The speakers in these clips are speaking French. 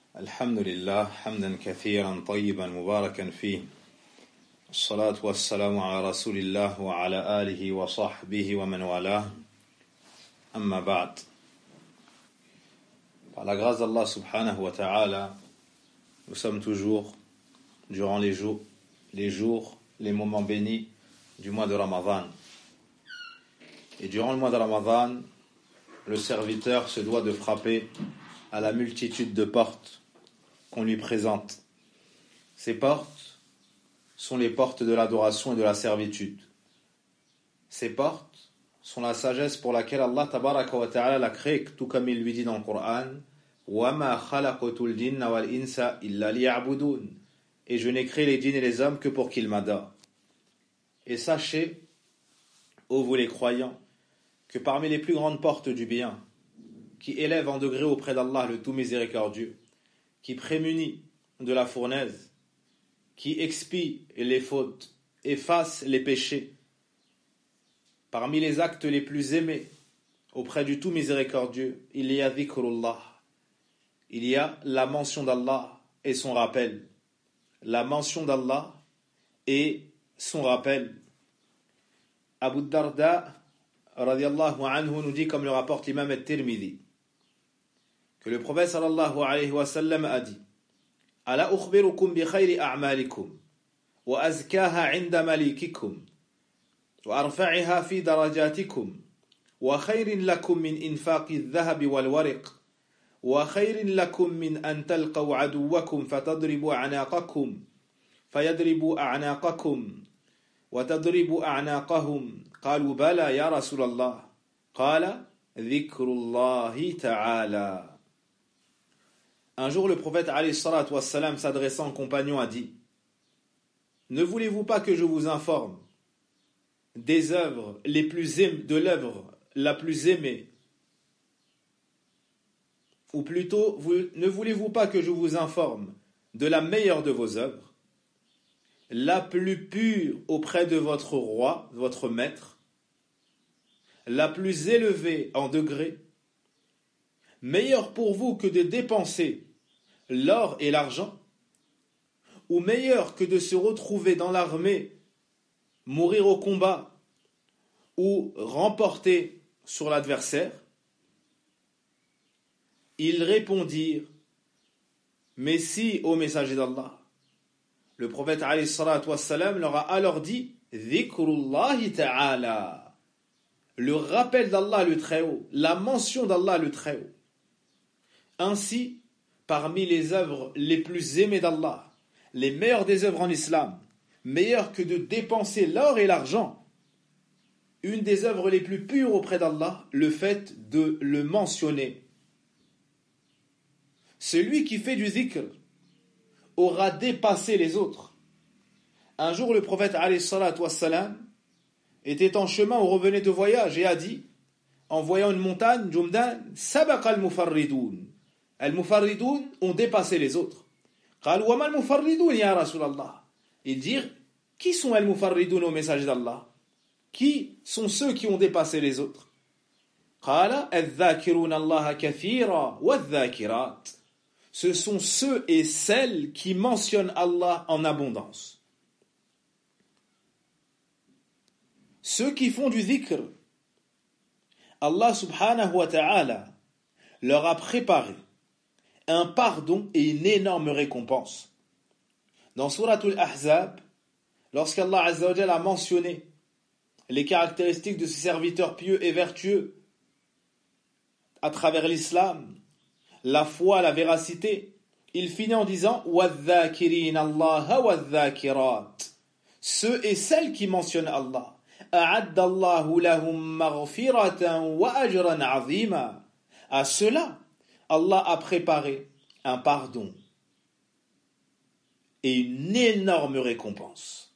الحمد لله حمدا كثيرا طيبا مباركا فيه الصلاة والسلام على رسول الله وعلى آله وصحبه ومن والاه أما بعد. Par la grâce d'Allah subhanahu wa ta'ala, nous sommes toujours durant les jours, les moments bénis du mois de Ramadan. Et durant le mois de Ramadan, le serviteur se doit de frapper à la multitude de portes qu'on lui présente. Ces portes sont les portes de l'adoration et de la servitude. Ces portes sont la sagesse pour laquelle Allah tabaraka wa ta'ala l'a créé, tout comme il lui dit dans le Coran: وَمَا خَلَقْتُ الْجِنَّ وَالْإِنسَ إِلَّا لِيَعْبُدُونَ. Et je n'ai créé les djinns et les hommes que pour qu'ils m'adorent. Et sachez, ô vous les croyants, que parmi les plus grandes portes du bien, qui élève en degré auprès d'Allah le tout miséricordieux, qui prémunit de la fournaise, qui expie les fautes, efface les péchés, parmi les actes les plus aimés auprès du tout miséricordieux, il y a dhikrullah, il y a la mention d'Allah et son rappel. La mention d'Allah et son rappel. Abu Darda radiyallahu anhu nous dit, comme le rapporte l'imam al-Tirmidhi, que le prophète sallallahu alayhi wa sallam a dit: Ala ukhbirukum bi khayri a'malikum wa azkaha 'inda malikikum wa arfa'iha fi darajatikum wa khayrin lakum min infaqi adh-dhahabi wal wariq wa khayrin lakum min an talqaw 'aduwwakum fatadribu a'naqakum fayadribu a'naqakum wa tadribu a'naqahum qalu bala ya rasulallah qala dhikrullahi ta'ala. Un jour, le prophète alayhi salatu wassalam, s'adressant aux compagnons, a dit: Ne voulez-vous pas que je vous informe des œuvres les plus de l'œuvre la plus aimée, ou plutôt, ne voulez-vous pas que je vous informe de la meilleure de vos œuvres, la plus pure auprès de votre roi, votre maître, la plus élevée en degré, meilleure pour vous que de dépenser l'or et l'argent, ou meilleur que de se retrouver dans l'armée, mourir au combat, ou remporter sur l'adversaire? Ils répondirent: Mais si, ô messager d'Allah. Le prophète alayhi salatu wassalam leur a alors dit: Dhikrullahi ta'ala, le rappel d'Allah le Très-Haut, la mention d'Allah le Très-Haut. Ainsi, parmi les œuvres les plus aimées d'Allah, les meilleures des œuvres en islam, meilleures que de dépenser l'or et l'argent, une des œuvres les plus pures auprès d'Allah, le fait de le mentionner. Celui qui fait du dhikr aura dépassé les autres. Un jour, le prophète alayhi salatu wassalam était en chemin ou revenait de voyage et a dit, en voyant une montagne, Jumdan, sabaqa al-mufarridoun. Al-mufarridoun ont dépassé les autres. Qal wa ma al-mufarridoun ya Rasulallah. Ils dirent: Qui sont al-mufarridoun au message d'Allah? Qui sont ceux qui ont dépassé les autres? Qala al-dhakirun Allah kathira wa al-dhakirat. Ce sont ceux et celles qui mentionnent Allah en abondance. Ceux qui font du dhikr, Allah subhanahu wa ta'ala leur a préparé un pardon et une énorme récompense. Dans Suratul Ahzab, lorsqu'Allah Azza wa Jalla a mentionné les caractéristiques de ses serviteurs pieux et vertueux à travers l'islam, la foi, la véracité, il finit en disant: وَالذَّاكِرِينَ اللَّهَ وَالذَّاكِرَاتِ. Ceux et celles qui mentionnent Allah. أَعَدَّ اللَّهُ لَهُمْ مَغْفِرَةً وَأَجْرًا عَظِيمًا. À cela, Allah a préparé un pardon et une énorme récompense.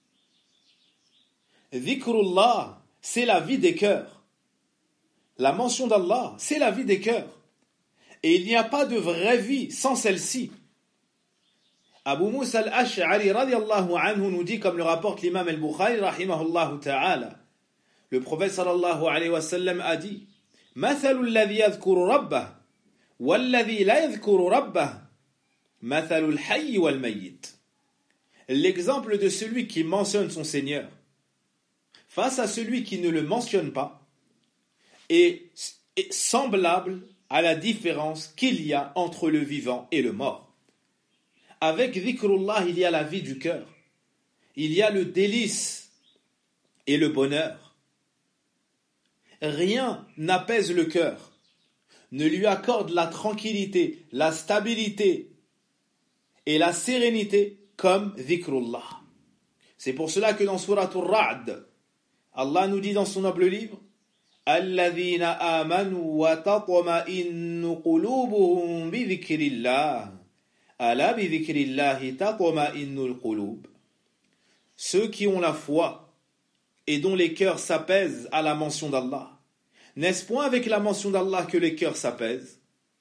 Dhikrullah, c'est la vie des cœurs. La mention d'Allah, c'est la vie des cœurs. Et il n'y a pas de vraie vie sans celle-ci. Abu Musa al-Ash'ari radiyallahu anhu nous dit, comme le rapporte l'imam al-Bukhari rahimahullahu ta'ala, le prophète sallallahu alayhi wa sallam a dit: مثل الذي يذكر ربه والذي لا يذكر ربه mathalul hayy wal mayyit. L'exemple de celui qui mentionne son Seigneur face à celui qui ne le mentionne pas est semblable à la différence qu'il y a entre le vivant et le mort. Avec dhikrullah, il y a la vie du cœur, il y a le délice et le bonheur. Rien n'apaise le cœur, ne lui accorde la tranquillité, la stabilité et la sérénité comme dhikrullah. C'est pour cela que dans Surat Ar-Ra'd, Allah nous dit dans son noble livre الذين آمنوا وتطمئن قلوبهم بذكر الله ألا بذكر الله تطمئن القلوب. Ceux qui ont la foi et dont les cœurs s'apaisent à la mention d'Allah. N'est-ce point avec la mention d'Allah que les cœurs s'apaisent?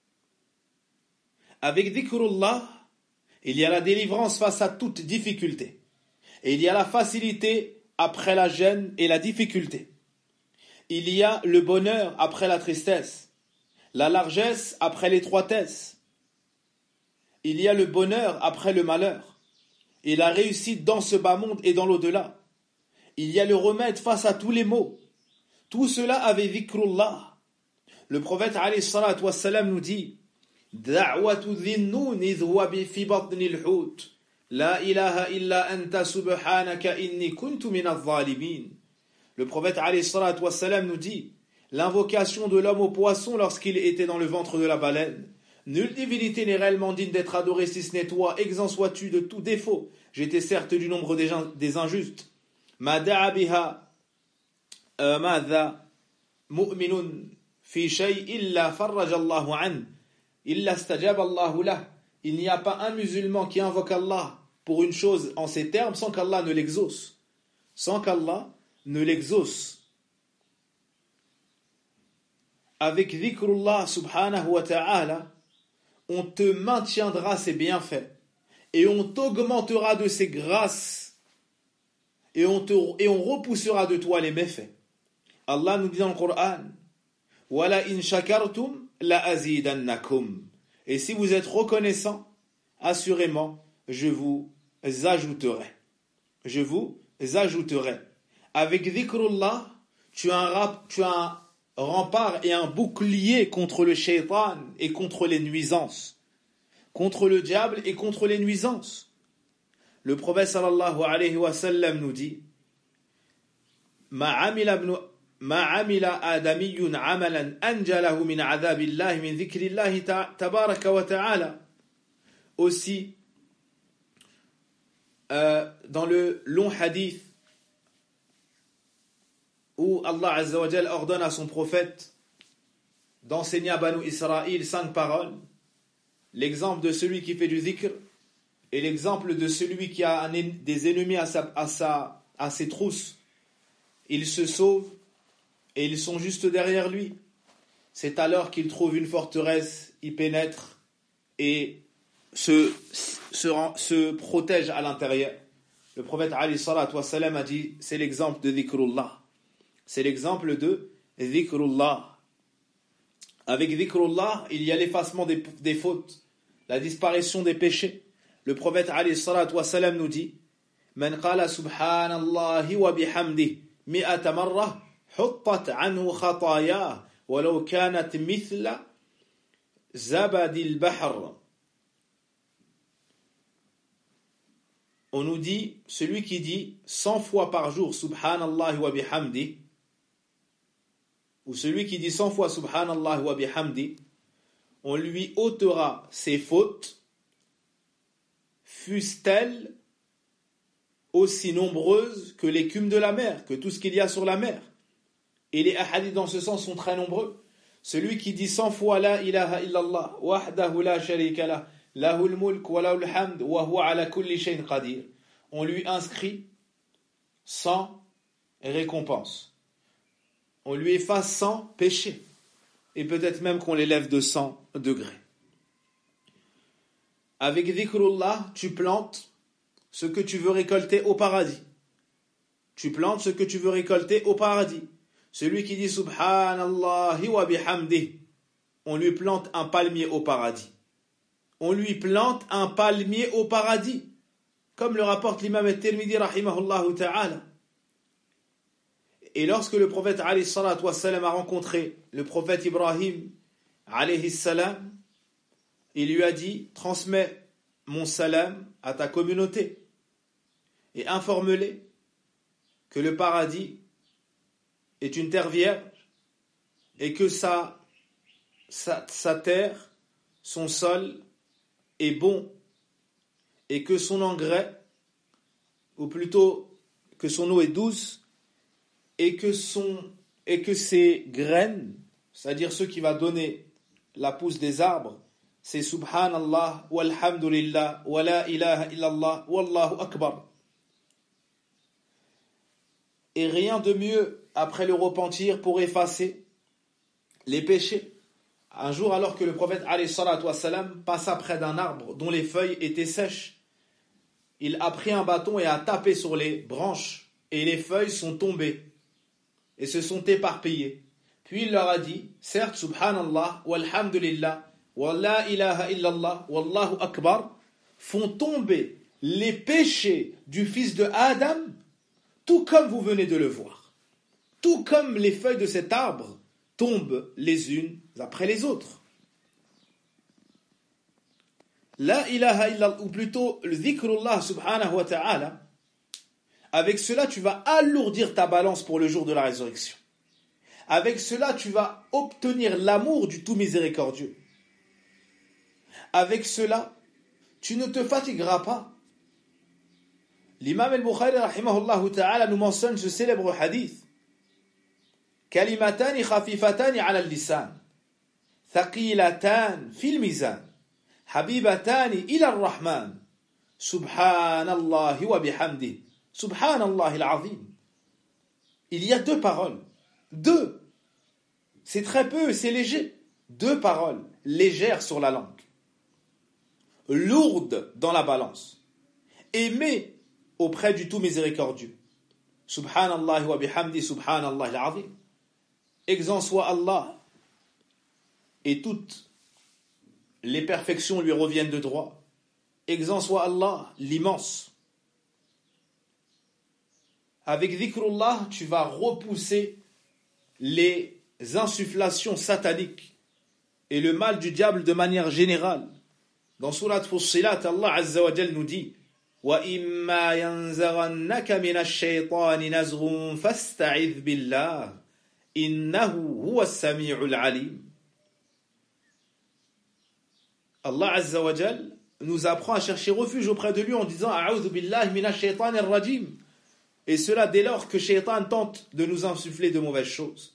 Avec dhikrullah, il y a la délivrance face à toute difficulté. Et il y a la facilité après la gêne et la difficulté. Il y a le bonheur après la tristesse, la largesse après l'étroitesse. Il y a le bonheur après le malheur, et la réussite dans ce bas monde et dans l'au-delà. Il y a le remède face à tous les maux. Tout cela avec dhikrullah. Le prophète alayhi salatu wassalam nous dit Da'watu dhinnun idh huwa fi batni al-hut. La ilaha illa anta subhanaka inni kuntu min adh-dhalimin. Le prophète alayhi salatu wassalam nous dit l'invocation de l'homme au poisson lorsqu'il était dans le ventre de la baleine. Nulle divinité n'est réellement digne d'être adorée si ce n'est toi, exempt sois-tu de tout défaut. J'étais certes du nombre des injustes. Ma da'a biha madha mu'minun fi shay illa farraj Allahu an illa stajab Allahu lah. Il n'y a pas un musulman qui invoque Allah pour une chose en ces termes sans qu'Allah ne l'exauce. Sans qu'Allah ne l'exauce. Avec dhikrullah subhanahu wa ta'ala, on te maintiendra ses bienfaits et on t'augmentera de ses grâces et on repoussera de toi les méfaits. Allah nous dit dans le Coran Wala in shakartum la azidannakum. Et si vous êtes reconnaissant, assurément, je vous ajouterai. Je vous ajouterai. Avec dhikrullah, tu as un rempart et un bouclier contre le shaitan et contre les nuisances. Contre le diable et contre les nuisances. Le prophète sallallahu alayhi wa sallam nous dit Ma amila adamiyyun amalan anjalahu min adhabillahi min dhikrillahi tabaraka wa ta'ala. Aussi, dans le long hadith où Allah Azza wa Jal ordonne à son prophète d'enseigner à Banu Israël 5 paroles, l'exemple de celui qui fait du dhikr et l'exemple de celui qui a des ennemis à ses trousses, ils se sauvent et ils sont juste derrière lui. C'est alors qu'il trouve une forteresse, y pénètre et se protège à l'intérieur. Le prophète alayhi salatu wassalam a dit c'est l'exemple de dhikrullah. C'est l'exemple de dhikrullah. Avec dhikrullah, il y a l'effacement des fautes, la disparition des péchés. Le prophète alayhi salatu wassalam nous dit Man qala subhanallahi wa bihamdihi mi'ata marra huttat anhu khataya walau kanat mithla zabadil bahr. On nous dit celui qui dit 100 fois par jour subhanallahi wa bihamdihi, ou celui qui dit 100 fois subhanallah wa bihamdi, on lui ôtera ses fautes, fussent-elles aussi nombreuses que l'écume de la mer, que tout ce qu'il y a sur la mer. Et les hadiths dans ce sens sont très nombreux. Celui qui dit 100 fois la ilaha illallah, wahdahu la sharika lah, lahul mulk wa lahul hamd, wa huwa ala kulli shay'in qadir, on lui inscrit 100 récompenses. On lui efface 100 péchés. Et peut-être même qu'on l'élève de 100 degrés. Avec dhikrullah, tu plantes ce que tu veux récolter au paradis. Tu plantes ce que tu veux récolter au paradis. Celui qui dit subhanallahi wa bihamdihi, on lui plante un palmier au paradis. on lui plante un palmier au paradis, comme le rapporte l'imam al-Tirmidhi rahimahullah ta'ala. Et lorsque le prophète alayhi salatu wassalam a rencontré le prophète Ibrahim alayhi salam, il lui a dit: transmets mon salam à ta communauté et informe-les que le paradis est une terre vierge et que sa terre, son sol est bon et que son engrais, ou plutôt que son eau est douce, et que ses graines, c'est-à-dire ce qui va donner la pousse des arbres, c'est Subhanallah, walhamdulillah, wa la ilaha illallah, wallahu akbar. Et rien de mieux après le repentir pour effacer les péchés. Un jour, alors que le prophète alayhi salatu wassalam passa près d'un arbre dont les feuilles étaient sèches, il a pris un bâton et a tapé sur les branches, et les feuilles sont tombées et se sont éparpillées. Puis il leur a dit: certes, Subhanallah, walhamdulillah, wa la ilaha illallah, wallahu akbar font tomber les péchés du fils de Adam, tout comme vous venez de le voir. Tout comme les feuilles de cet arbre tombent les unes après les autres. La ilaha illallah, ou plutôt le dhikrullah subhanahu wa ta'ala, avec cela tu vas alourdir ta balance pour le jour de la résurrection. Avec cela tu vas obtenir l'amour du tout miséricordieux. Avec cela tu ne te fatigueras pas. L'imam al-Bukhari rahimahullah ta'ala nous mentionne ce célèbre hadith: Kalimatani khafifatani ala al-lisan, thaqilatan fil mizan, habibatani ila ar-Rahman, subhanallahi wa bihamdi, subhanallahi al-azim. Il y a deux paroles. Deux. C'est très peu, c'est léger. Deux paroles légères sur la langue, lourdes dans la balance, aimées auprès du tout miséricordieux. Subhanallah wa bihamdi, subhanallah al-azim. Exempt soit Allah, et toutes les perfections lui reviennent de droit. Exempt soit Allah, l'immense. Avec dhikrullah, tu vas repousser les insufflations sataniques et le mal du diable de manière générale. Dans Surat Fussilat, Allah Azza wa Jal nous dit: وَإِمَّا يَنزَغَنَّكَ مِنَ الشَّيْطَانِ نَزْغٌ فَاسْتَعِذْ بِاللَّهِ إِنَّهُ هُوَ السَّمِيعُ الْعَلِيمُ. Allah Azza wa Jal nous apprend à chercher refuge auprès de lui en disant: A'udhu billahi minash shaytanir rajim. Et cela dès lors que Shaytan tente de nous insuffler de mauvaises choses.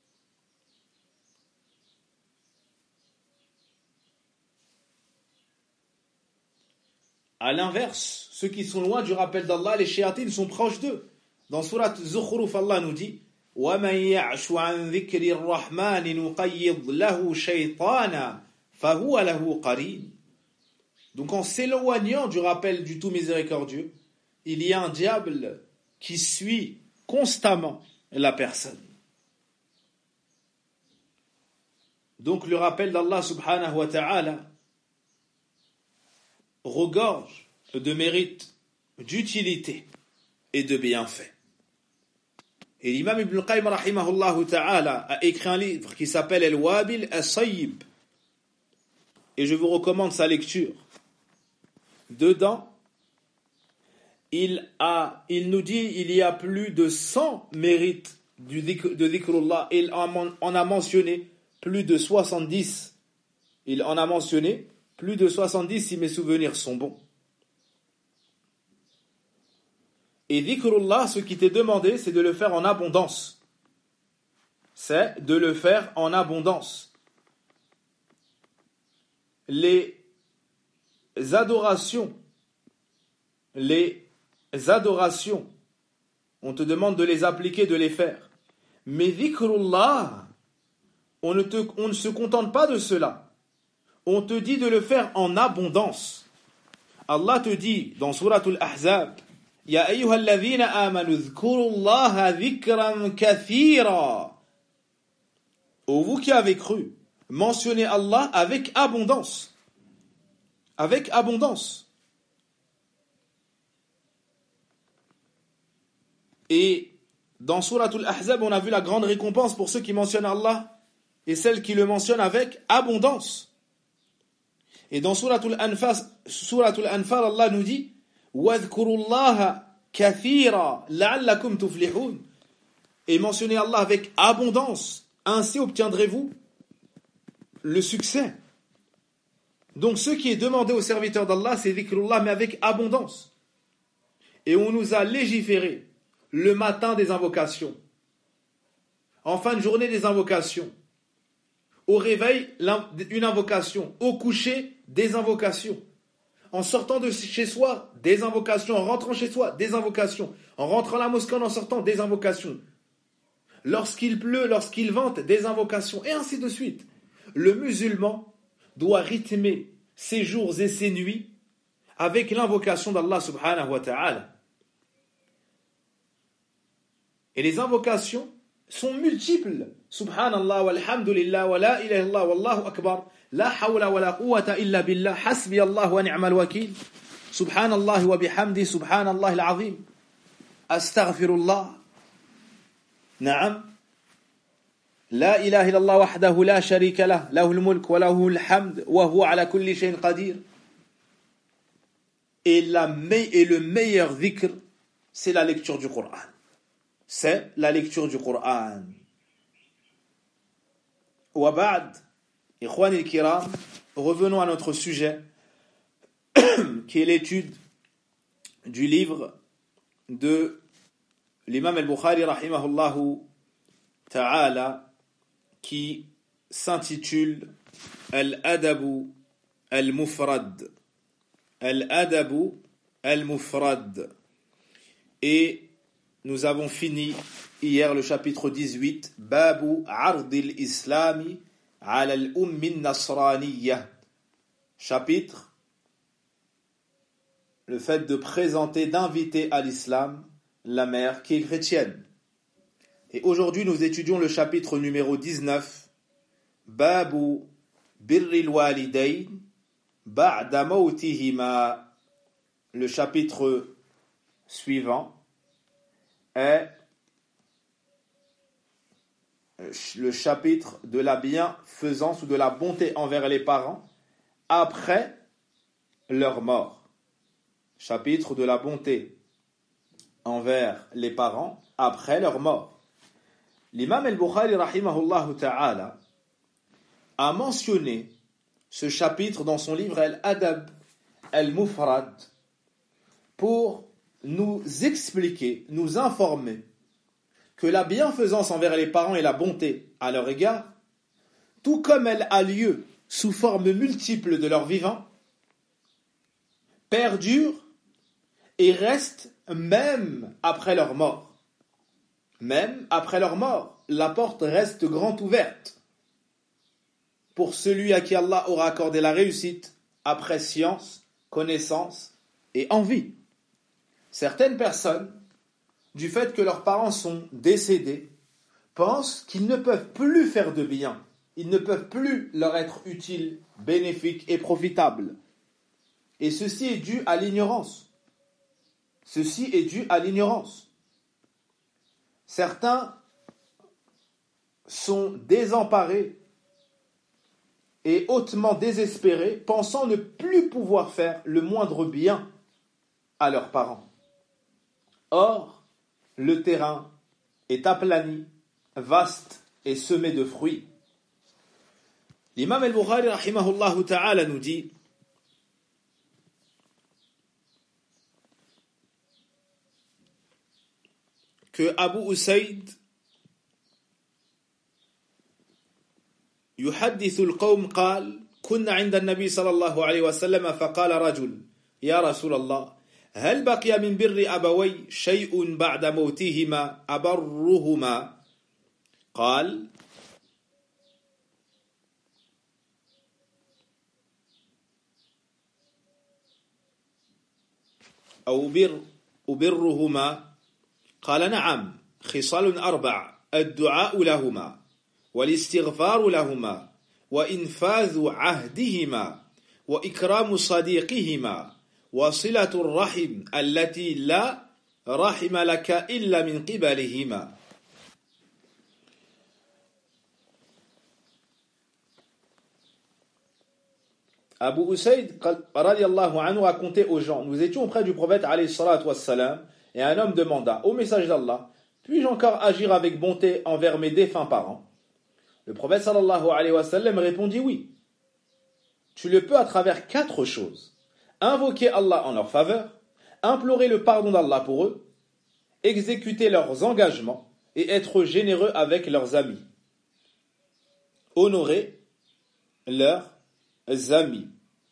À l'inverse, ceux qui sont loin du rappel d'Allah, les shayatines sont proches d'eux. Dans Surat Zukhruf, Allah nous dit: وَمَنْ يَعْشُ عَنْ ذِكْرِ الرَّحْمَنِ نُقَيِّضْ لَهُ شَيْطَانًا فَهُوَ لَهُ قَرِينٌ. Donc en s'éloignant du rappel du tout miséricordieux, il y a un diable qui suit constamment la personne. Donc le rappel d'Allah subhanahu wa ta'ala regorge de mérite, d'utilité et de bienfaits. Et l'imam Ibn al-Qayyim rahimahullah ta'ala a écrit un livre qui s'appelle Al-Wabil As-Sayyib, et je vous recommande sa lecture. Dedans, il nous dit il y a plus de 100 mérites de dhikrullah. Il en a mentionné plus de 70. Il en a mentionné plus de 70 si mes souvenirs sont bons. Et dhikrullah, ce qui t'est demandé, c'est de le faire en abondance. C'est de le faire en abondance. Les adorations, on te demande de les appliquer, de les faire. Mais dhikrullah, on ne se contente pas de cela. On te dit de le faire en abondance. Allah te dit dans Suratul Ahzab: Ya ayyuhalladhina amanu dhkurullaha dhikran kathira. Ô vous qui avez cru, mentionnez Allah avec abondance. avec abondance. Et dans Surat Al-Ahzab, on a vu la grande récompense pour ceux qui mentionnent Allah et celles qui le mentionnent avec abondance. Et dans Surat Al-Anfal, Allah nous dit وَاذْكُرُوا اللَّهَ كَثِيرًا لَعَلَّكُمْ تُفْلِحُونَ. Et mentionnez Allah avec abondance, ainsi obtiendrez-vous le succès. Donc ce qui est demandé aux serviteurs d'Allah, c'est dhikrullah, mais avec abondance. Et on nous a légiféré le matin des invocations, en fin de journée des invocations, au réveil une invocation, au coucher des invocations, en sortant de chez soi des invocations, en rentrant chez soi des invocations, en rentrant à la mosquée, en sortant des invocations, lorsqu'il pleut, lorsqu'il vente, des invocations, et ainsi de suite. Le musulman doit rythmer ses jours et ses nuits avec l'invocation d'Allah subhanahu wa ta'ala. Et les invocations sont multiples. Subhanallah, walhamdulillah, wa la ilaha illallah, wallahu akbar, la hawla wa la quwwata illa billah, hasbi Allah wa ni'mal wakil, subhanallah wa bihamdi, subhanallah al-azim, astaghfirullah, na'am, la ilaha illallah wahdahu la sharika lah, lahul mulk wa lahul hamd, wa huwa ala kulli shay'in qadir. Et le meilleur dhikr, c'est la lecture du Coran. C'est la lecture du Coran. Wa ba'd, ikhwan al-kiram, revenons à notre sujet, qui est l'étude du livre de l'imam al-Bukhari, rahimahullahu ta'ala, qui s'intitule Al-Adabu al-Mufrad. Al-Adabu al-Mufrad. Et nous avons fini hier le chapitre 18, Babu Ardil Islami ala al-Ummi Nasraniyya. Chapitre, le fait de présenter, d'inviter à l'islam la mère qui est chrétienne. Et aujourd'hui, nous étudions le chapitre numéro 19, Babu Birril Walidayn Ba'da Mawtihima. Le chapitre suivant est le chapitre de la bienfaisance ou de la bonté envers les parents après leur mort. Chapitre de la bonté envers les parents après leur mort. L'imam al-Bukhari rahimahullah ta'ala a mentionné ce chapitre dans son livre Al-Adab al-Mufrad pour nous expliquer, nous informer que la bienfaisance envers les parents et la bonté à leur égard, tout comme elle a lieu sous formes multiples de leur vivant, perdure et reste même après leur mort. Même après leur mort, la porte reste grande ouverte pour celui à qui Allah aura accordé la réussite après science, connaissance et envie. Certaines personnes, du fait que leurs parents sont décédés, pensent qu'ils ne peuvent plus faire de bien, ils ne peuvent plus leur être utiles, bénéfiques et profitables. Et ceci est dû à l'ignorance. Ceci est dû à l'ignorance. Certains sont désemparés et hautement désespérés, pensant ne plus pouvoir faire le moindre bien à leurs parents. Or, le terrain est aplani, vaste et semé de fruits. L'imam al-Bukhari rahimahullah ta'ala nous dit que Abu Usayd يحدث القوم قال كنا عند النبي صلى الله عليه وسلم فقال رجل يا رسول الله هل بقي من بر أبوي شيء بعد موتهما أبرهما قال أو أبرهما قال نعم خصال 4 الدعاء لهما والاستغفار لهما وإنفاذ عهدهما وإكرام صديقهما وصلة الرحم التي لا رحم لك إلا من قبلهما. Abu Usaid radiallahu anhu racontait aux gens: nous étions auprès du prophète alayhi salatu wassalam, et un homme demanda: ô message d'Allah, puis-je encore agir avec bonté envers mes défunts parents? Le prophète sallallahu alayhi wa sallam répondit: oui. Tu le peux à travers 4 choses: invoquer Allah en leur faveur, implorer le pardon d'Allah pour eux, exécuter leurs engagements et être généreux avec leurs amis. Honorer leurs amis.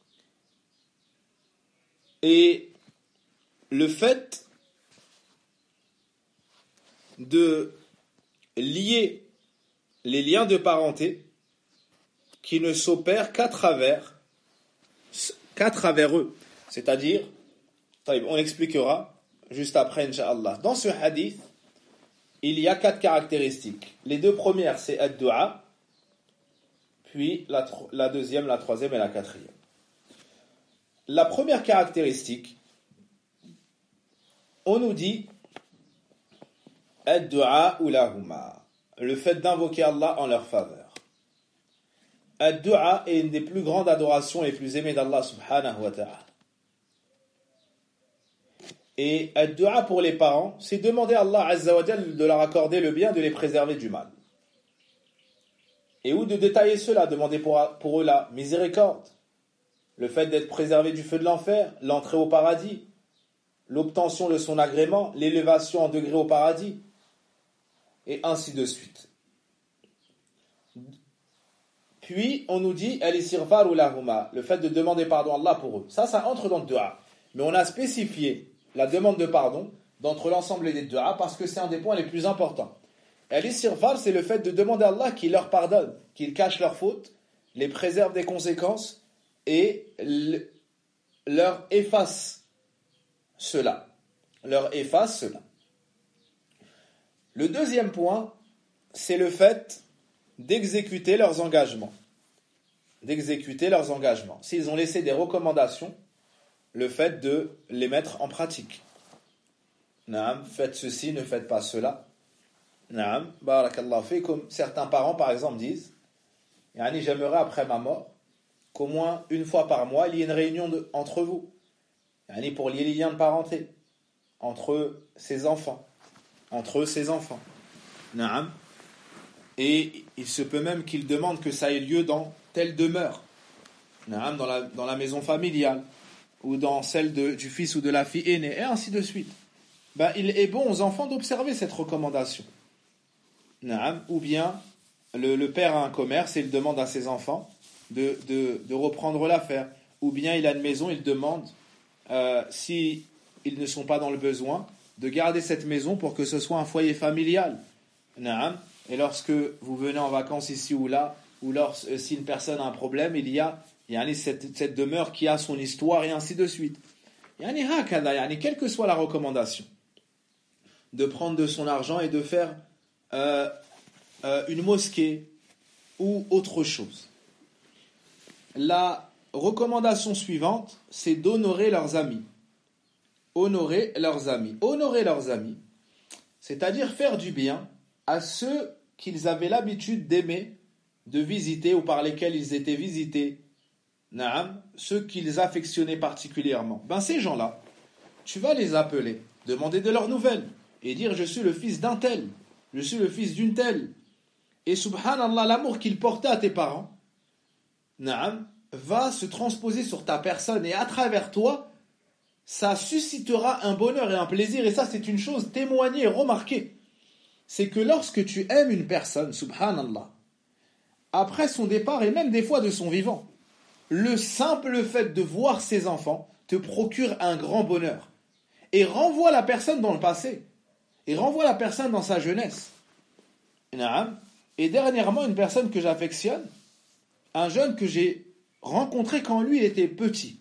Et le fait de lier les liens de parenté qui ne s'opèrent qu'à travers eux. C'est-à-dire, on expliquera juste après, Inch'Allah. Dans ce hadith, il y a 4 caractéristiques. Les 2 premières, c'est ad-du'a, puis la deuxième, la troisième et la quatrième. La première caractéristique, on nous dit ad-du'a ou lahuma, le fait d'invoquer Allah en leur faveur. Ad-du'a est une des plus grandes adorations et les plus aimées d'Allah subhanahu wa ta'ala. Et ad-du'a pour les parents, c'est demander à Allah azza wa jal de leur accorder le bien, de les préserver du mal. Et ou de détailler cela, demander pour eux la miséricorde, le fait d'être préservé du feu de l'enfer, l'entrée au paradis, l'obtention de son agrément, l'élévation en degré au paradis, et ainsi de suite. Puis, on nous dit al-istighfar ou lahuma, le fait de demander pardon à Allah pour eux. Ça entre dans le dua. Mais on a spécifié la demande de pardon d'entre l'ensemble des dua parce que c'est un des points les plus importants. Al-istighfar, c'est le fait de demander à Allah qu'il leur pardonne, qu'il cache leurs fautes, les préserve des conséquences et leur efface cela. Le deuxième point, c'est le fait d'exécuter leurs engagements. S'ils ont laissé des recommandations, le fait de les mettre en pratique. Naam, faites ceci, ne faites pas cela. Naam, barakallahu fikum. Certains parents, par exemple, disent: Yani, j'aimerais après ma mort qu'au moins une fois par mois, il y ait une réunion entre vous. Yani, pour lier les liens de parenté entre ses enfants. Naam. Et il se peut même qu'il demande que ça ait lieu dans telle demeure. Naam, dans la maison familiale, ou dans celle du fils ou de la fille aînée, et ainsi de suite. Il est bon aux enfants d'observer cette recommandation. Naam. Ou bien, le père a un commerce et il demande à ses enfants de reprendre l'affaire. Ou bien il a une maison, il demande, si ils ne sont pas dans le besoin, de garder cette maison pour que ce soit un foyer familial. Naam. Et lorsque vous venez en vacances ici ou là, ou si une personne a un problème, il y a cette demeure qui a son histoire et ainsi de suite. Quelle que soit la recommandation, de prendre de son argent et de faire une mosquée ou autre chose. La recommandation suivante, c'est d'honorer leurs amis. Honorer leurs amis, c'est-à-dire faire du bien à ceux qu'ils avaient l'habitude d'aimer, de visiter ou par lesquels ils étaient visités. Naam, ceux qu'ils affectionnaient particulièrement. Ces gens-là, tu vas les appeler, demander de leurs nouvelles et dire: je suis le fils d'un tel, je suis le fils d'une telle. Et subhanallah, l'amour qu'ils portaient à tes parents, naam, va se transposer sur ta personne et à travers toi, ça suscitera un bonheur et un plaisir. Et ça, c'est une chose témoignée et remarquée. C'est que lorsque tu aimes une personne, subhanallah, après son départ et même des fois de son vivant, le simple fait de voir ses enfants te procure un grand bonheur et renvoie la personne dans le passé et renvoie la personne dans sa jeunesse. Et dernièrement, une personne que j'affectionne, un jeune que j'ai rencontré quand lui était petit.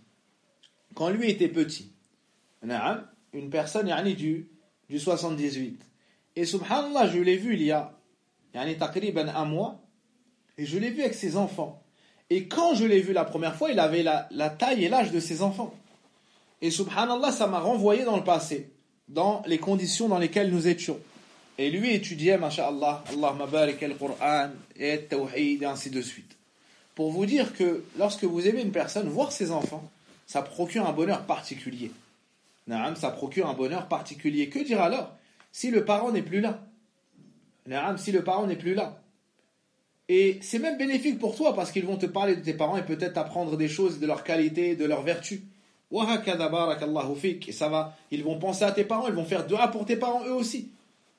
Une personne du 78. Et subhanallah, je l'ai vu il y a taqriban un mois, et je l'ai vu avec ses enfants. Et quand je l'ai vu la première fois, il avait la taille et l'âge de ses enfants. Et subhanallah, ça m'a renvoyé dans le passé, dans les conditions dans lesquelles nous étions. Et lui étudiait, masha'Allah, Allahumma barik al-Qur'an, et al-Tawhid, et ainsi de suite. Pour vous dire que lorsque vous aimez une personne, voir ses enfants, ça procure un bonheur particulier. Naam, ça procure un bonheur particulier. Que dire alors si le parent n'est plus là? Naam, si le parent n'est plus là. Et c'est même bénéfique pour toi parce qu'ils vont te parler de tes parents et peut-être t'apprendre des choses de leur qualité, de leur vertu. Wahakada barakallahu fik. Et ça va, ils vont penser à tes parents, ils vont faire dua pour tes parents eux aussi.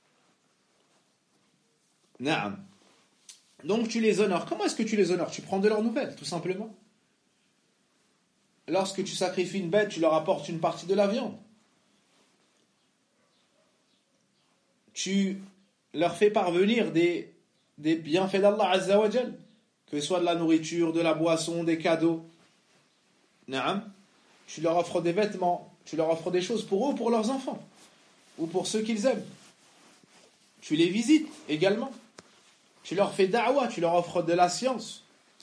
Naam. Donc tu les honores. Comment est-ce que tu les honores? Tu prends de leurs nouvelles, tout simplement. Lorsque tu sacrifies une bête, tu leur apportes une partie de la viande. Tu leur fais parvenir des bienfaits d'Allah Azza wa Jal, que ce soit de la nourriture, de la boisson, des cadeaux. Naam. Tu leur offres des vêtements, tu leur offres des choses pour eux ou pour leurs enfants, ou pour ceux qu'ils aiment. Tu les visites également. Tu leur fais da'wa, tu leur offres de la science.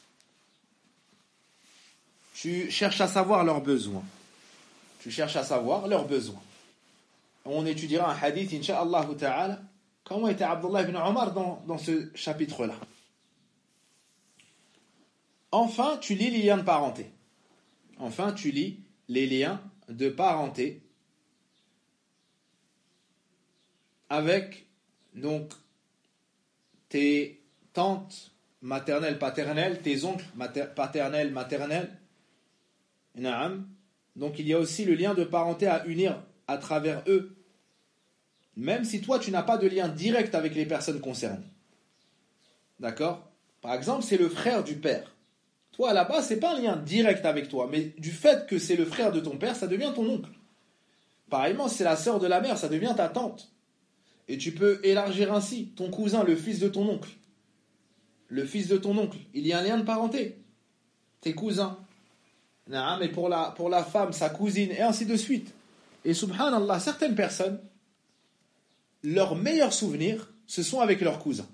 Tu cherches à savoir leurs besoins. Tu cherches à savoir leurs besoins. On étudiera un hadith, incha'Allah ta'ala, comment était Abdullah ibn Omar dans ce chapitre-là. Enfin, tu lis les liens de parenté. Enfin, tu lis les liens de parenté avec donc tes tantes maternelles, paternelles, tes oncles paternels, maternels. Naam. Donc il y a aussi le lien de parenté à unir à travers eux, même si toi tu n'as pas de lien direct avec les personnes concernées. D'accord? Par exemple, c'est le frère du père. Toi, là-bas, c'est pas un lien direct avec toi, mais du fait que c'est le frère de ton père, ça devient ton oncle. Pareillement, c'est la sœur de la mère, ça devient ta tante. Et tu peux élargir ainsi ton cousin, le fils de ton oncle. Le fils de ton oncle, il y a un lien de parenté. Tes cousins. Mais pour la femme, sa cousine, et ainsi de suite. Et subhanallah, certaines personnes, leurs meilleurs souvenirs, ce sont avec leurs cousins.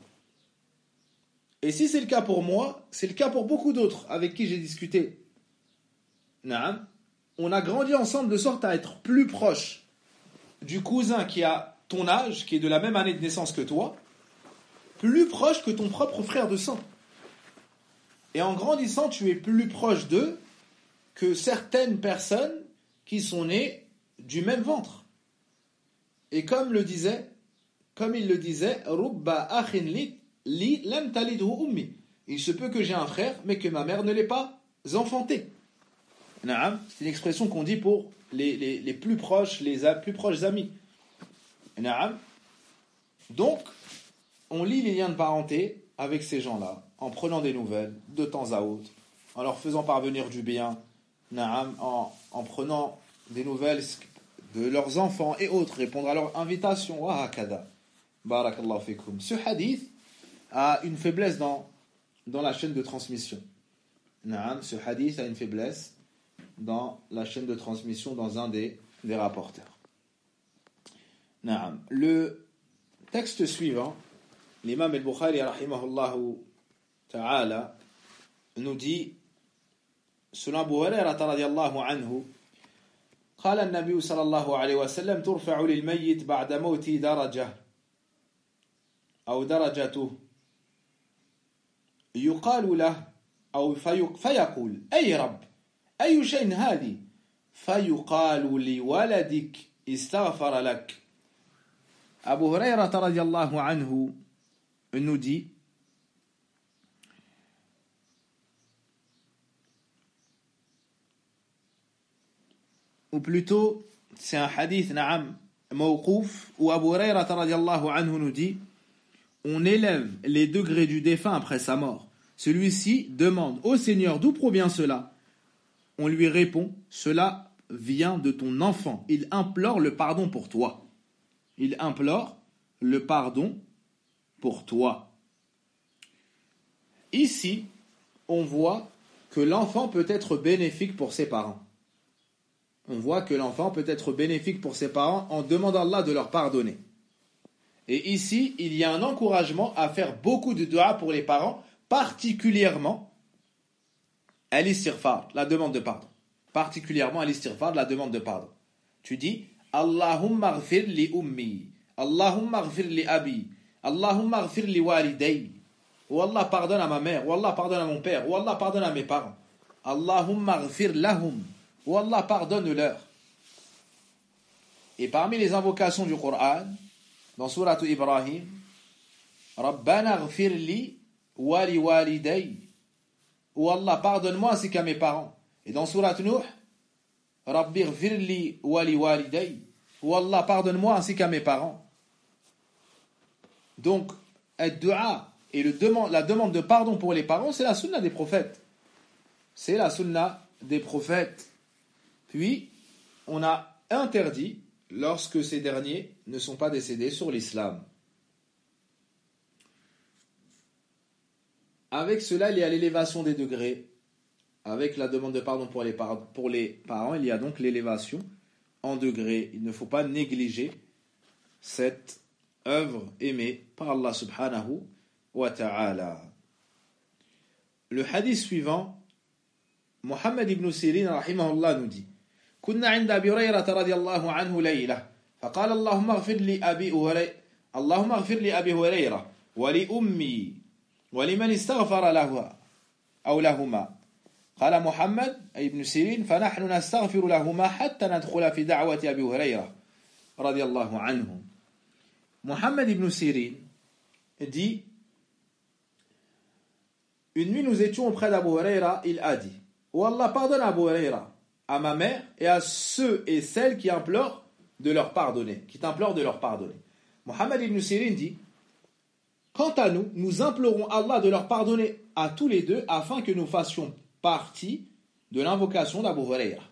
Et si c'est le cas pour moi, c'est le cas pour beaucoup d'autres avec qui j'ai discuté. Naam. On a grandi ensemble de sorte à être plus proche du cousin qui a ton âge, qui est de la même année de naissance que toi, plus proche que ton propre frère de sang. Et en grandissant, tu es plus proche d'eux que certaines personnes qui sont nées du même ventre. Et comme il le disait, Rubba akhin li lam talidhu ummi. Il se peut que j'ai un frère, mais que ma mère ne l'ait pas enfanté. Naam, c'est une expression qu'on dit pour les plus proches, les plus proches amis. Naam. Donc, on lie les liens de parenté avec ces gens-là, en prenant des nouvelles de temps à autre, en leur faisant parvenir du bien, naam, en prenant des nouvelles de leurs enfants et autres, répondre à leurs invitations. Wa hakada. Barakallahu fikum. Ce hadith a une faiblesse dans la chaîne de transmission. Naam, ce hadith a une faiblesse dans la chaîne de transmission dans un des rapporteurs. Naam. Le texte suivant, l'imam al-Bukhari rahimahullahu ta'ala nous dit, selon Abu Hurairah radiyallahu anhu, قال النبي صلى الله عليه وسلم ترفع للميت بعد موته درجة أو درجته يقال له أو فيقول أي رب أي شيء هذه فيقال لولدك استغفر لك. Abu Hurairah radiyallahu anhu nous dit, ou plutôt c'est un hadith na'am mawqouf où Abu Hurairah radiyallahu anhu nous dit, on élève les degrés du défunt après sa mort. Celui-ci demande au Seigneur d'où provient cela. On lui répond, cela vient de ton enfant. Il implore le pardon pour toi. Il implore le pardon pour toi. Ici, on voit que l'enfant peut être bénéfique pour ses parents. On voit que l'enfant peut être bénéfique pour ses parents en demandant à Allah de leur pardonner. Et ici, il y a un encouragement à faire beaucoup de dua pour les parents, particulièrement al-istighfar, la demande de pardon. Particulièrement al-istighfar, la demande de pardon. Tu dis Allahumma ghfir li ummi, Allahumma ghfir li abi, Allahumma ghfir li waliday. Ou Allah pardonne à ma mère, ou Allah pardonne à mon père, ou Allah pardonne à mes parents. Allahumma ghfir lahum, ou Allah pardonne-leur. Et parmi les invocations du Coran, dans Surat Ibrahim, Rabbana ghfir li wa li waliday. Ou Allah pardonne-moi ainsi qu'à mes parents. Et dans Surat Nuh, Rabbi ghfir li wa li waliday. Ou Allah pardonne-moi ainsi qu'à mes parents. Donc, ad-du'a et la demande de pardon pour les parents, c'est la sunna des prophètes. C'est la sunna des prophètes. Puis, on a interdit lorsque ces derniers ne sont pas décédés sur l'islam. Avec cela, il y a l'élévation des degrés. Avec la demande de pardon pour les parents, il y a donc l'élévation en degrés. Il ne faut pas négliger cette œuvre aimée par Allah subhanahu wa ta'ala. Le hadith suivant, Muhammad ibn Sirin rahimahullah nous dit كنا عند أبي هريرة رضي الله عنه ليلة فقال اللهم اغفر لي أبي هريرة ولأمي ولمن استغفر له أو لهما قال محمد أي ابن سيرين فنحن نستغفر لهما حتى ندخل في دعوة أبي هريرة رضي الله عنه. Muhammad ibn Sirin dit une nuit nous étions auprès d'Abu Huraira, il a dit oh Allah pardonne à Abu Huraira, à ma mère et à ceux et celles qui implorent de leur pardonner, qui t'implorent de leur pardonner. Muhammad ibn Sirin dit quant à nous, nous implorons Allah de leur pardonner à tous les deux afin que nous fassions partie de l'invocation d'Abu Huraira.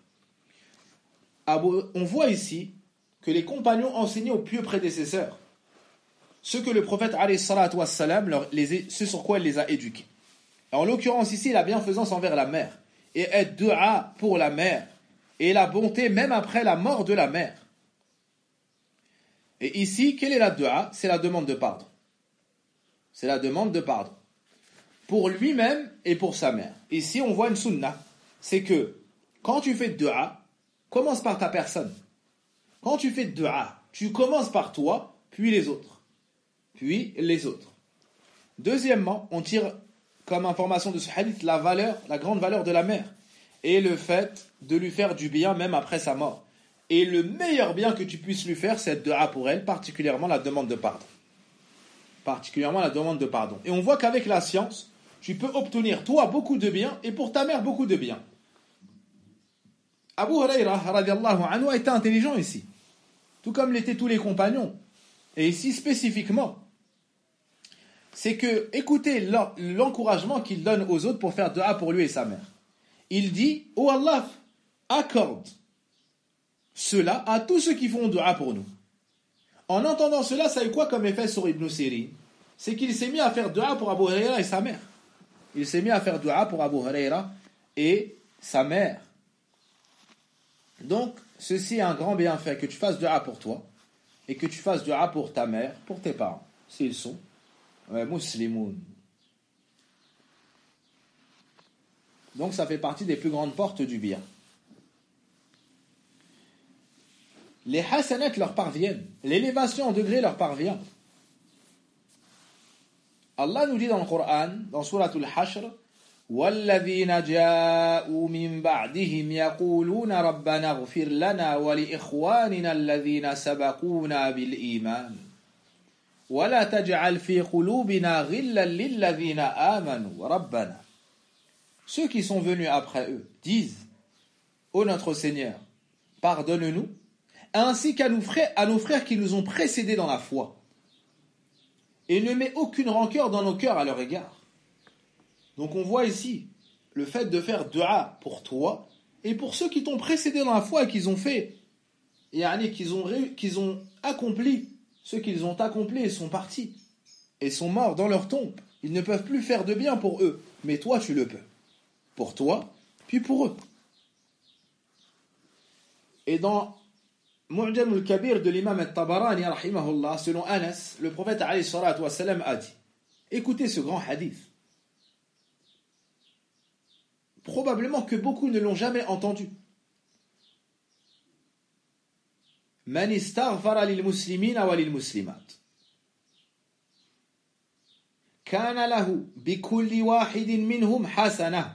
On voit ici que les compagnons enseignaient aux pieux prédécesseurs ce que le prophète alayhi salatu wassalam, ce sur quoi il les a éduqués. En l'occurrence ici, la bienfaisance envers la mère et être dua pour la mère et la bonté même après la mort de la mère. Et ici, quelle est la dua? C'est la demande de pardon. C'est la demande de pardon pour lui-même et pour sa mère. Ici, on voit une sunna, c'est que quand tu fais dua, commence par ta personne. Quand tu fais dua, tu commences par toi, puis les autres. Puis les autres. Deuxièmement, on tire comme information de ce hadith la grande valeur de la mère et le fait de lui faire du bien même après sa mort. Et le meilleur bien que tu puisses lui faire, c'est de dua pour elle, particulièrement la demande de pardon. Particulièrement la demande de pardon. Et on voit qu'avec la science, tu peux obtenir toi beaucoup de bien et pour ta mère beaucoup de bien. Abu Huraira radiyallahu anhu a été intelligent ici, tout comme l'étaient tous les compagnons. Et ici spécifiquement, c'est que, écoutez l'encouragement qu'il donne aux autres pour faire dua pour lui et sa mère. Il dit, oh Allah, accorde cela à tous ceux qui font dua pour nous. En entendant cela, ça a eu quoi comme effet sur Ibn Sirin? C'est qu'il s'est mis à faire dua pour Abu Huraira et sa mère. Il s'est mis à faire dua pour Abu Huraira et sa mère. Donc, ceci est un grand bienfait, que tu fasses dua pour toi et que tu fasses dua pour ta mère, pour tes parents, s'ils sont musulmans. Donc ça fait partie des plus grandes portes du bien. Les hasanat leur parviennent, l'élévation en degré leur parvient. Allah nous dit dans le Coran, dans Surat Al-Hashr, وَالَّذِينَ جَاءُوا مِن بَعْدِهِمْ يَقُولُونَ رَبَّنَا اغْفِرْ لَنَا وَلِإِخْوَانِنَا الَّذِينَ سَبَقُونَا بِالْإِيمَانِ وَلَا تَجْعَلْ فِي قُلُوبِنَا غِلًّا لِلَّذِينَ آمَنُوا رَبَّنَا. Ceux qui sont venus après eux disent, ô notre Seigneur, pardonne-nous, ainsi qu'à nos frères qui nous ont précédés dans la foi, et ne mets aucune rancœur dans nos cœurs à leur égard. Donc on voit ici le fait de faire dua pour toi et pour ceux qui t'ont précédé dans la foi et qu'ils ont fait, qu'ils ont accompli ce qu'ils ont accompli et sont partis et sont morts dans leur tombe. Ils ne peuvent plus faire de bien pour eux, mais toi tu le peux. Pour toi, puis pour eux. Et dans Mu'jam al-Kabir de l'imam al-Tabarani, rahimahullah, selon Anas, le prophète alayhi salatu wa salam a dit, écoutez ce grand hadith. probablement que beaucoup ne l'ont jamais entendu. Man istaghfara lil muslimina wa lil muslimat. Kana lahu bi kulli wahidin minhum hasanah.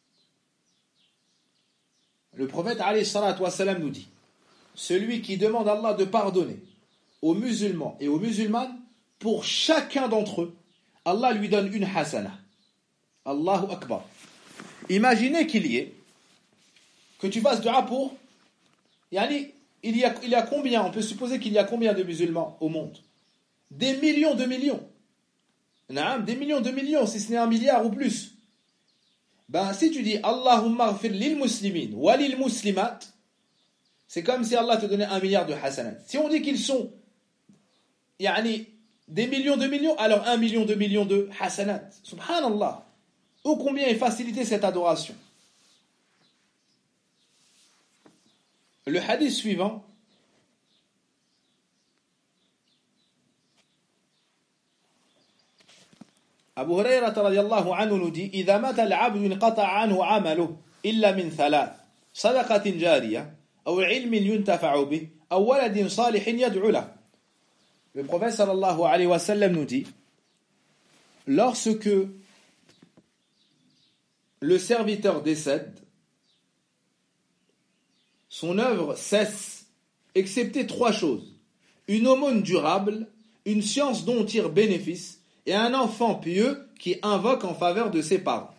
Le prophète alayhi salatu wa salam nous dit, celui qui demande à Allah de pardonner aux musulmans et aux musulmanes, pour chacun d'entre eux, Allah lui donne une hasana. Allahu Akbar. Imaginez qu'il y ait, que tu fasses dua pour, il y a combien, on peut supposer qu'il y a combien de musulmans au monde? Des millions de millions. Des millions de millions, si ce n'est 1 milliard ou plus. Ben, si tu dis Allahumma ghfir lil muslimin wa lil muslimat, c'est comme si Allah te donnait 1 milliard de hasanat. Si on dit qu'ils sont des millions de millions, alors 1 million de millions de hasanat. Subhanallah. Ô combien est facilité cette adoration. Le hadith suivant. Abu Hurayrata radiyallahu anhu nous dit إذا مات العبد انقطع عنه عمله إلا من 3 صدقة جارية أو علم ينتفع به أو ولد صالح يدعو له. Le prophète sallallahu alayhi wa sallam nous dit, lorsque le serviteur décède, son œuvre cesse, excepté 3 choses. Une aumône durable, une science dont on tire bénéfice, et un enfant pieux qui invoque en faveur de ses parents.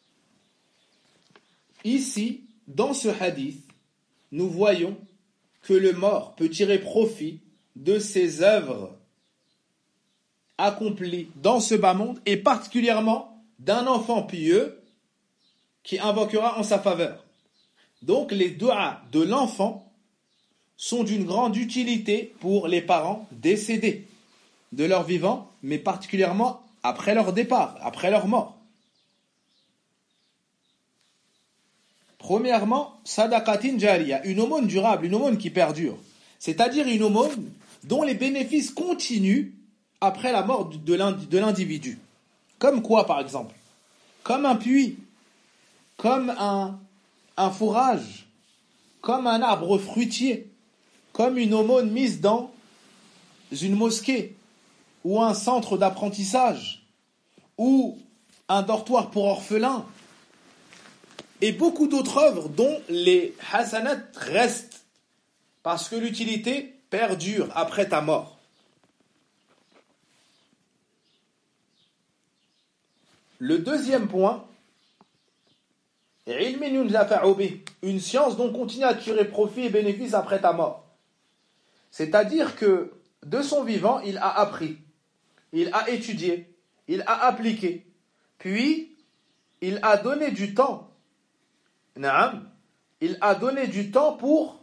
Ici, dans ce hadith, nous voyons que le mort peut tirer profit de ses œuvres accomplies dans ce bas monde, et particulièrement d'un enfant pieux qui invoquera en sa faveur. Donc les du'as de l'enfant sont d'une grande utilité pour les parents décédés de leur vivant, mais particulièrement après leur départ, après leur mort. Premièrement, sadaqatin jariya, une aumône durable, une aumône qui perdure. C'est-à-dire une aumône dont les bénéfices continuent après la mort de l'individu. Comme quoi, par exemple? Comme un puits, comme un fourrage, comme un arbre fruitier, comme une aumône mise dans une mosquée, ou un centre d'apprentissage, ou un dortoir pour orphelins, et beaucoup d'autres œuvres dont les hasanat restent, parce que l'utilité perdure après ta mort. Le deuxième point, une science dont continue à tirer profit et bénéfice après ta mort. C'est-à-dire que de son vivant, il a appris, il a étudié, il a appliqué, puis il a donné du temps. Il a donné du temps pour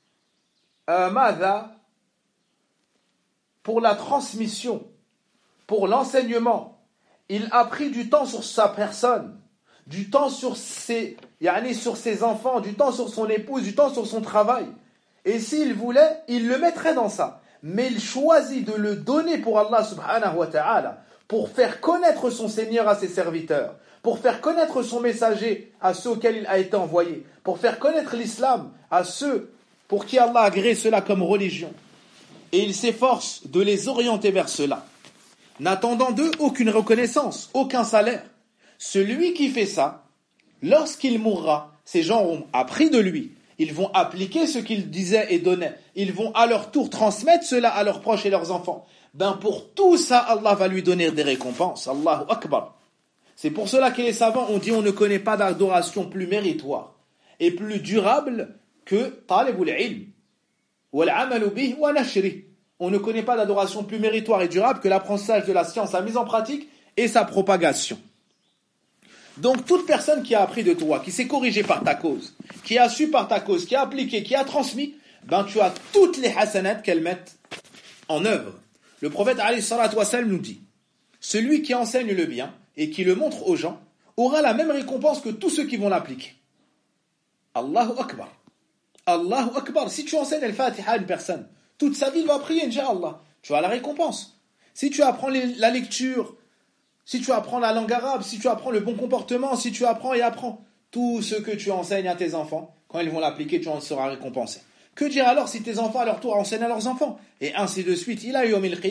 pour la transmission, pour l'enseignement. Il a pris du temps sur sa personne, du temps sur ses enfants, du temps sur son épouse, du temps sur son travail. Et s'il voulait, il le mettrait dans ça. Mais il choisit de le donner pour Allah subhanahu wa ta'ala, pour faire connaître son Seigneur à ses serviteurs, pour faire connaître son messager à ceux auxquels il a été envoyé, pour faire connaître l'islam à ceux pour qui Allah a agréé cela comme religion. Et il s'efforce de les orienter vers cela, n'attendant d'eux aucune reconnaissance, aucun salaire. Celui qui fait ça, lorsqu'il mourra, ces gens ont appris de lui, ils vont appliquer ce qu'il disait et donnait, ils vont à leur tour transmettre cela à leurs proches et leurs enfants. Pour tout ça, Allah va lui donner des récompenses. Allahu Akbar. C'est pour cela que les savants ont dit on ne connaît pas d'adoration plus méritoire et plus durable que talibul ilm wal amalu bih wa nashrih. On ne connaît pas d'adoration plus méritoire et durable que l'apprentissage de la science, sa mise en pratique et sa propagation. Donc toute personne qui a appris de toi, qui s'est corrigée par ta cause, qui a su par ta cause, qui a appliqué, qui a transmis, tu as toutes les hasanats qu'elle met en œuvre. Le prophète alayhi salatu wa sallam nous dit, celui qui enseigne le bien et qui le montre aux gens aura la même récompense que tous ceux qui vont l'appliquer. Allahu Akbar. Allahu Akbar. Si tu enseignes al-Fatiha à une personne, toute sa vie il va prier, Inch'Allah. Tu as la récompense. Si tu apprends la lecture, si tu apprends la langue arabe, si tu apprends le bon comportement, si tu apprends et apprends, Tout ce que tu enseignes à tes enfants, quand ils vont l'appliquer, tu en seras récompensé. Que dire alors si tes enfants à leur tour enseignent à leurs enfants? Et ainsi de suite. Il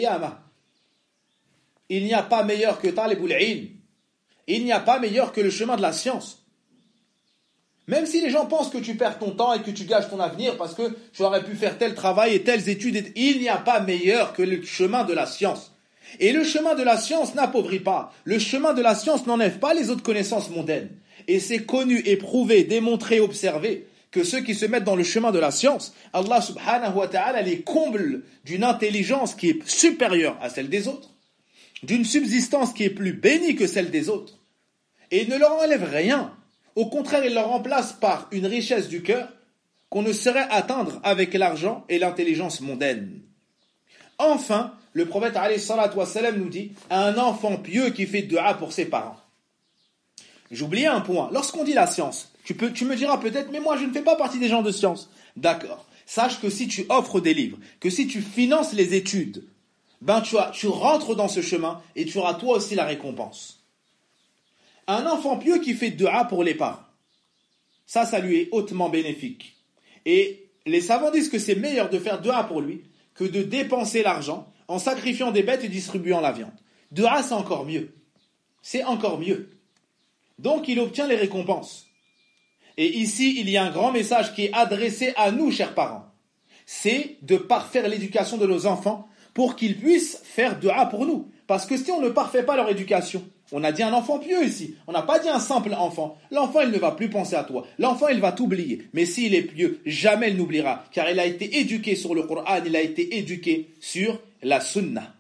n'y a pas meilleur que talibul ilm. Il n'y a pas meilleur que le chemin de la science. Même si les gens pensent que tu perds ton temps et que tu gâches ton avenir parce que tu aurais pu faire tel travail et telles études, il n'y a pas meilleur que le chemin de la science. Et le chemin de la science n'appauvrit pas. Le chemin de la science n'enlève pas les autres connaissances mondaines. Et c'est connu, éprouvé, démontré, observé que ceux qui se mettent dans le chemin de la science, Allah subhanahu wa ta'ala les comble d'une intelligence qui est supérieure à celle des autres, d'une subsistance qui est plus bénie que celle des autres, et il ne leur enlève rien. Au contraire, il leur remplace par une richesse du cœur qu'on ne saurait atteindre avec l'argent et l'intelligence mondaine. Enfin, le prophète alayhi salatu wassalam nous dit un enfant pieux qui fait dua pour ses parents. J'oubliais un point. Lorsqu'on dit la science, tu me diras peut-être, mais moi je ne fais pas partie des gens de science. D'accord. Sache que si tu offres des livres, que si tu finances les études, tu rentres dans ce chemin et tu auras toi aussi la récompense. Un enfant pieux qui fait dua pour les parents, ça lui est hautement bénéfique. Et les savants disent que c'est meilleur de faire dua pour lui que de dépenser l'argent en sacrifiant des bêtes et distribuant la viande. Dua, c'est encore mieux. C'est encore mieux. Donc il obtient les récompenses. Et ici, il y a un grand message qui est adressé à nous, chers parents. C'est de parfaire l'éducation de nos enfants pour qu'ils puissent faire dua pour nous. Parce que si on ne parfait pas leur éducation, on a dit un enfant pieux ici, on n'a pas dit un simple enfant. L'enfant, il ne va plus penser à toi. L'enfant, il va t'oublier. Mais s'il est pieux, jamais il n'oubliera. Car il a été éduqué sur le Coran, il a été éduqué sur la Sunna.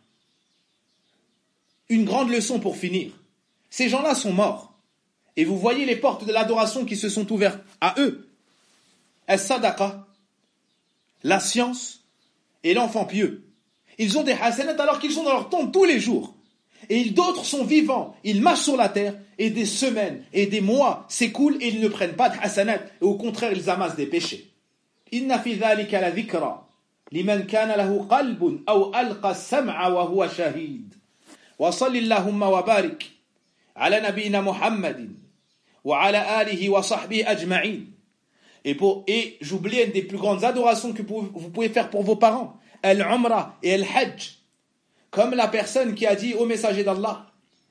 Une grande leçon pour finir. Ces gens-là sont morts. Et vous voyez les portes de l'adoration qui se sont ouvertes à eux. As-sadaqa, la science et l'enfant pieux. Ils ont des hasanat alors qu'ils sont dans leur tombe tous les jours. Et d'autres sont vivants, ils marchent sur la terre et des semaines et des mois s'écoulent et ils ne prennent pas de hasanat. Et au contraire, ils amassent des péchés. Inna fi dhalika la dhikra liman kana lahu qalbun aw alqa sam'a wa huwa shahid. Wa salli Allahumma wa barik ala nabiyina Muhammadin wa ala alihi wa sahbihi ajma'in. Et j'oublie une des plus grandes adorations que vous pouvez faire pour vos parents, al-umrah et al-hajj. Comme la personne qui a dit au messager d'Allah,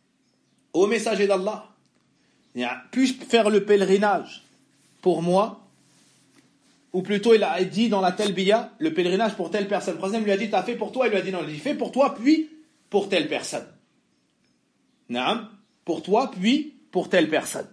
puis-je faire le pèlerinage pour moi? Ou plutôt il a dit dans la talbiya, le pèlerinage pour telle personne. Le prophète lui a dit, t'as fait pour toi? Il lui a dit non, il dit fais pour toi puis pour telle personne. Naam, pour toi puis pour telle personne.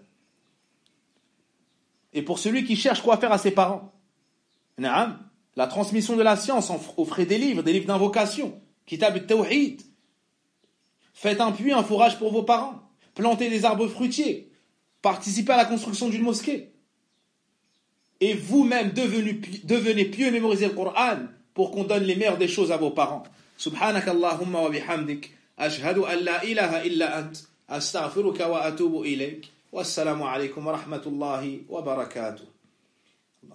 Et pour celui qui cherche quoi faire à ses parents, Naam, la transmission de la science, offrez des livres d'invocation. Kitab al-Tawhid. Faites un puits, un fourrage pour vos parents. Plantez des arbres fruitiers. Participez à la construction d'une mosquée. Et vous-même devenez pieux et mémorisez le Coran pour qu'on donne les meilleures des choses à vos parents. Subhanak Allahumma wa bihamdik. Ashhadu an la ilaha illa ant. Astaghfiruka wa atubu ilayk. Wassalamu alaykum wa rahmatullahi wa barakatuh.